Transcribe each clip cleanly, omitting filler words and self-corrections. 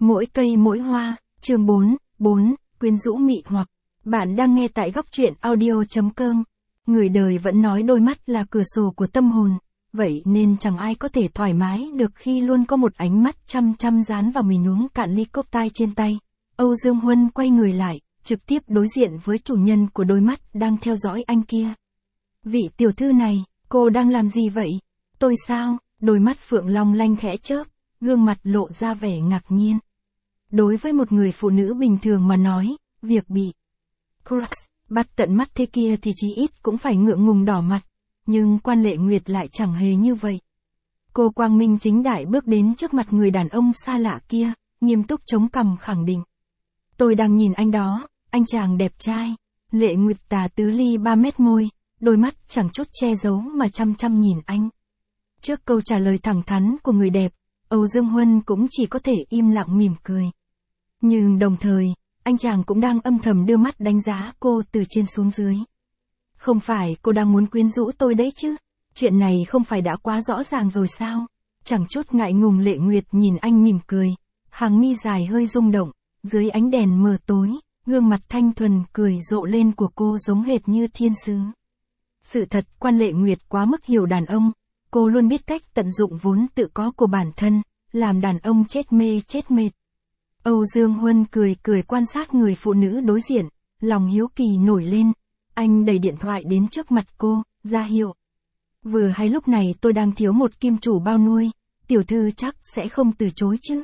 Mỗi cây mỗi hoa, chương 4, quyến rũ mị hoặc. Bạn đang nghe tại góc truyện audio.com. Người đời vẫn nói đôi mắt là cửa sổ của tâm hồn, vậy nên chẳng ai có thể thoải mái được khi luôn có một ánh mắt chăm chăm dán vào mình uống cạn ly cốc tai trên tay. Âu Dương Huân quay người lại, trực tiếp đối diện với chủ nhân của đôi mắt đang theo dõi anh kia. Vị tiểu thư này, cô đang làm gì vậy? Tôi sao? Đôi mắt Phượng long lanh khẽ chớp, gương mặt lộ ra vẻ ngạc nhiên. Đối với một người phụ nữ bình thường mà nói, việc bị crush, bắt tận mắt thế kia thì chí ít cũng phải ngượng ngùng đỏ mặt. Nhưng Quan Lệ Nguyệt lại chẳng hề như vậy. Cô quang minh chính đại bước đến trước mặt người đàn ông xa lạ kia, nghiêm túc chống cằm khẳng định. Tôi đang nhìn anh đó, anh chàng đẹp trai. Lệ Nguyệt tà tứ ly 3 mét môi, đôi mắt chẳng chút che giấu mà chăm chăm nhìn anh. Trước câu trả lời thẳng thắn của người đẹp, Âu Dương Huân cũng chỉ có thể im lặng mỉm cười. Nhưng đồng thời, anh chàng cũng đang âm thầm đưa mắt đánh giá cô từ trên xuống dưới. Không phải cô đang muốn quyến rũ tôi đấy chứ? Chuyện này không phải đã quá rõ ràng rồi sao? Chẳng chút ngại ngùng Lệ Nguyệt nhìn anh mỉm cười, hàng mi dài hơi rung động, dưới ánh đèn mờ tối, gương mặt thanh thuần cười rộ lên của cô giống hệt như thiên sứ. Sự thật Quan Lệ Nguyệt quá mức hiểu đàn ông, cô luôn biết cách tận dụng vốn tự có của bản thân, làm đàn ông chết mê chết mệt. Âu Dương Huân cười quan sát người phụ nữ đối diện, lòng hiếu kỳ nổi lên, anh đẩy điện thoại đến trước mặt cô, ra hiệu. Vừa hay lúc này tôi đang thiếu một kim chủ bao nuôi, tiểu thư chắc sẽ không từ chối chứ?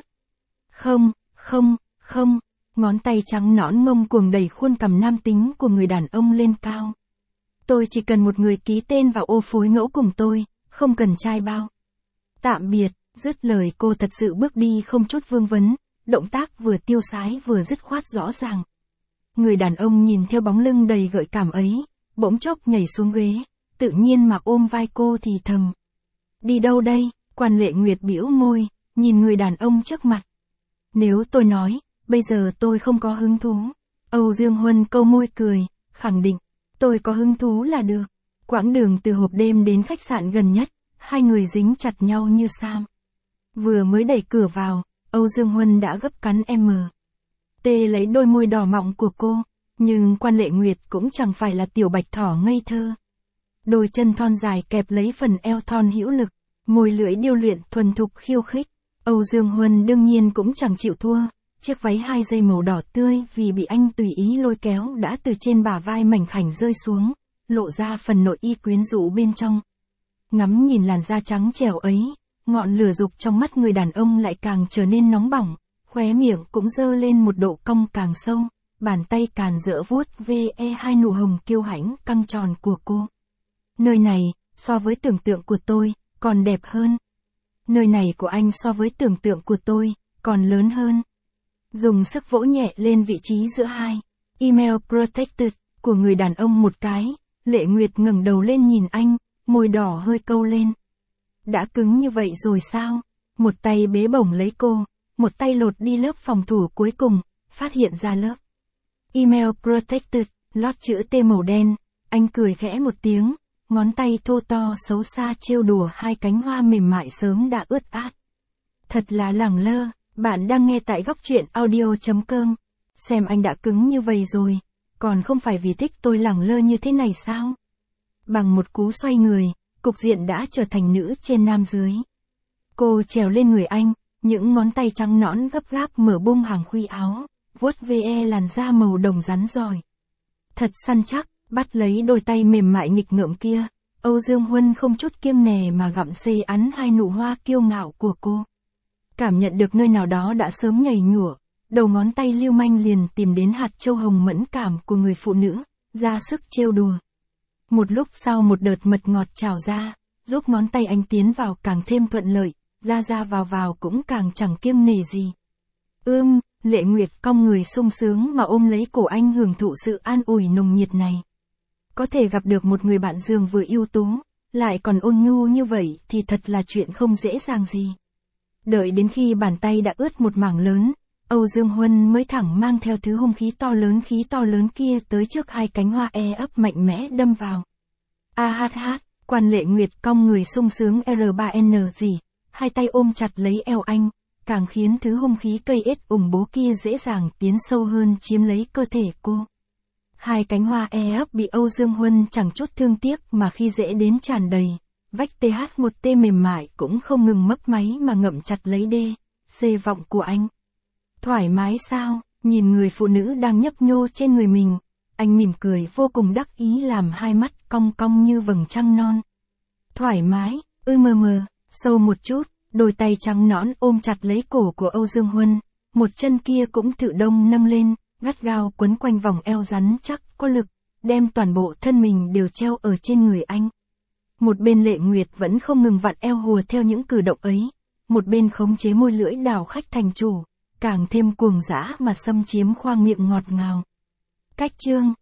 Không, ngón tay trắng nõn ngông cuồng đẩy khuôn cằm nam tính của người đàn ông lên cao. Tôi chỉ cần một người ký tên vào ô phối ngẫu cùng tôi, không cần trai bao. Tạm biệt, dứt lời cô thật sự bước đi không chút vương vấn, động tác vừa tiêu sái vừa dứt khoát rõ ràng. Người đàn ông nhìn theo bóng lưng đầy gợi cảm ấy, bỗng chốc nhảy xuống ghế, tự nhiên mà ôm vai cô thì thầm. Đi đâu đây? Quan Lệ Nguyệt bĩu môi, nhìn người đàn ông trước mặt. Nếu tôi nói, bây giờ tôi không có hứng thú. Âu Dương Huân câu môi cười, khẳng định, tôi có hứng thú là được. Quãng đường từ hộp đêm đến khách sạn gần nhất, hai người dính chặt nhau như sam. Vừa mới đẩy cửa vào, Âu Dương Huân đã gấp cắn lấy đôi môi đỏ mọng của cô, nhưng Quan Lệ Nguyệt cũng chẳng phải là tiểu bạch thỏ ngây thơ. Đôi chân thon dài kẹp lấy phần eo thon hữu lực, môi lưỡi điêu luyện thuần thục khiêu khích. Âu Dương Huân đương nhiên cũng chẳng chịu thua, chiếc váy 2 dây màu đỏ tươi vì bị anh tùy ý lôi kéo đã từ trên bả vai mảnh khảnh rơi xuống, lộ ra phần nội y quyến rũ bên trong. Ngắm nhìn làn da trắng trẻo ấy, ngọn lửa dục trong mắt người đàn ông lại càng trở nên nóng bỏng, khóe miệng cũng dơ lên một độ cong càng sâu, bàn tay càn rỡ vuốt ve hai nụ hồng kiêu hãnh căng tròn của cô. Nơi này, so với tưởng tượng của tôi, còn đẹp hơn. Nơi này của anh so với tưởng tượng của tôi, còn lớn hơn. Dùng sức vỗ nhẹ lên vị trí giữa hai email protected của người đàn ông một cái, Lệ Nguyệt ngẩng đầu lên nhìn anh, môi đỏ hơi câu lên. Đã cứng như vậy rồi sao? Một tay bế bổng lấy cô, một tay lột đi lớp phòng thủ cuối cùng, phát hiện ra lớp email protected, lót chữ T màu đen, anh cười khẽ một tiếng, ngón tay thô to xấu xa trêu đùa hai cánh hoa mềm mại sớm đã ướt át. Thật là lẳng lơ, bạn đang nghe tại góc truyện audio.com. Xem anh đã cứng như vậy rồi, còn không phải vì thích tôi lẳng lơ như thế này sao? Bằng một cú xoay người, cục diện đã trở thành nữ trên nam dưới. Cô trèo lên người anh, những ngón tay trắng nõn gấp gáp mở bung hàng khuy áo, vuốt ve làn da màu đồng rắn rỏi. Thật săn chắc, bắt lấy đôi tay mềm mại nghịch ngợm kia, Âu Dương Huân không chút kiêng nề mà gặm xê ắn hai nụ hoa kiêu ngạo của cô. Cảm nhận được nơi nào đó đã sớm nhảy nhủa, đầu ngón tay lưu manh liền tìm đến hạt châu hồng mẫn cảm của người phụ nữ, ra sức trêu đùa. Một lúc sau một đợt mật ngọt trào ra, giúp ngón tay anh tiến vào càng thêm thuận lợi, ra vào cũng càng chẳng kiêng nể gì. Lệ Nguyệt cong người sung sướng mà ôm lấy cổ anh hưởng thụ sự an ủi nồng nhiệt này. Có thể gặp được một người bạn giường vừa ưu tú, lại còn ôn nhu như vậy thì thật là chuyện không dễ dàng gì. Đợi đến khi bàn tay đã ướt một mảng lớn, Âu Dương Huân mới thẳng mang theo thứ hung khí to lớn kia tới trước hai cánh hoa ấp mạnh mẽ đâm vào. Quan Lệ Nguyệt cong người sung sướng R3N gì, hai tay ôm chặt lấy eo anh, càng khiến thứ hung khí cây ết ủng bố kia dễ dàng tiến sâu hơn chiếm lấy cơ thể cô. Hai cánh hoa ấp bị Âu Dương Huân chẳng chút thương tiếc mà khi dễ đến tràn đầy, vách TH1T mềm mại cũng không ngừng mấp máy mà ngậm chặt lấy C vọng của anh. Thoải mái sao? Nhìn người phụ nữ đang nhấp nhô trên người mình, anh mỉm cười vô cùng đắc ý làm hai mắt cong cong như vầng trăng non. Thoải mái, sâu một chút, đôi tay trắng nõn ôm chặt lấy cổ của Âu Dương Huân, một chân kia cũng tự động nâng lên, gắt gao quấn quanh vòng eo rắn chắc, có lực, đem toàn bộ thân mình đều treo ở trên người anh. Một bên Lệ Nguyệt vẫn không ngừng vặn eo hùa theo những cử động ấy, một bên khống chế môi lưỡi đảo khách thành chủ, càng thêm cuồng dã mà xâm chiếm khoang miệng ngọt ngào. Cách chương